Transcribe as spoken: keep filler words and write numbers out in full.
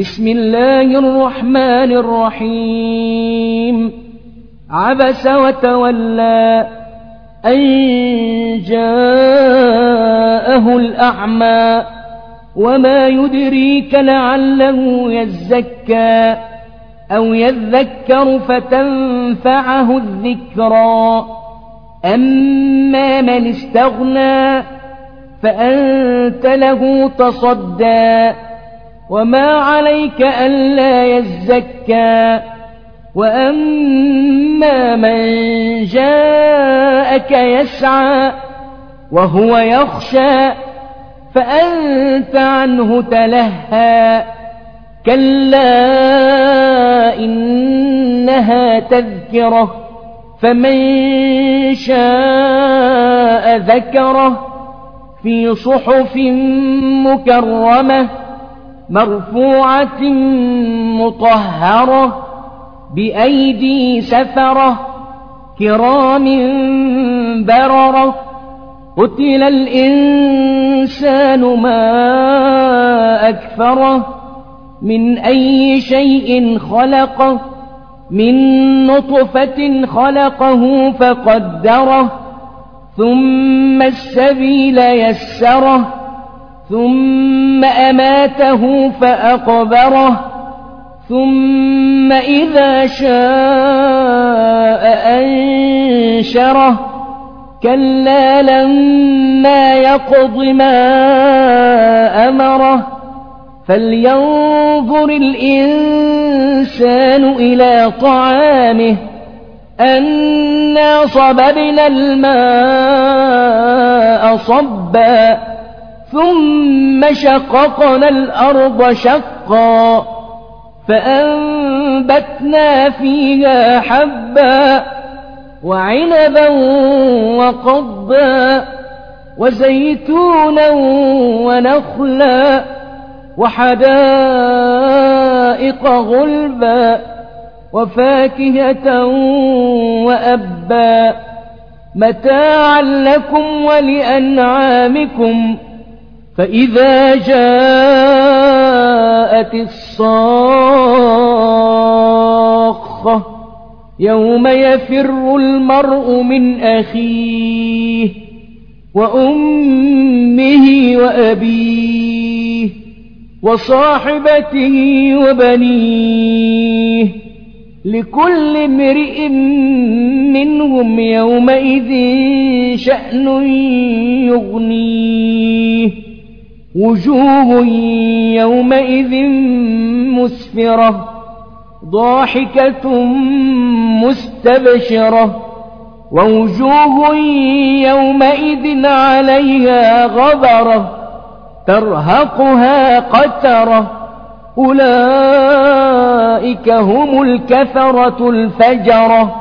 بسم الله الرحمن الرحيم عبس وتولى أن جاءه الأعمى وما يدريك لعله يزكى أو يذكر فتنفعه الذكرى أما من استغنى فأنت له تصدى وما عليك ألا يزكى وأما من جاءك يسعى وهو يخشى فأنت عنه تلهى كلا إنها تذكرة فمن شاء ذكره في صحف مكرمة مرفوعة مطهرة بأيدي سفرة كرام بررة قتل الإنسان ما أكفره من أي شيء خلقه من نطفة خلقه فقدره ثم السبيل يسره ثم أماته فأقبره ثم إذا شاء أنشره كلا لما يقض ما أمره فلينظر الإنسان إلى طعامه أنا صببنا الماء صبا ثم شققنا الأرض شقا فأنبتنا فيها حبا وعنبا وقضبا وزيتونا ونخلا وحدائق غلبا وفاكهة وأبا متاعا لكم ولأنعامكم فإذا جاءت الصاخة يوم يفر المرء من أخيه وأمه وأبيه وصاحبته وبنيه لكل امرئ منهم يومئذ شأن يغنيه وجوه يومئذ مسفرة ضاحكة مستبشرة ووجوه يومئذ عليها غبرة ترهقها قترة أولئك هم الكفرة الفجرة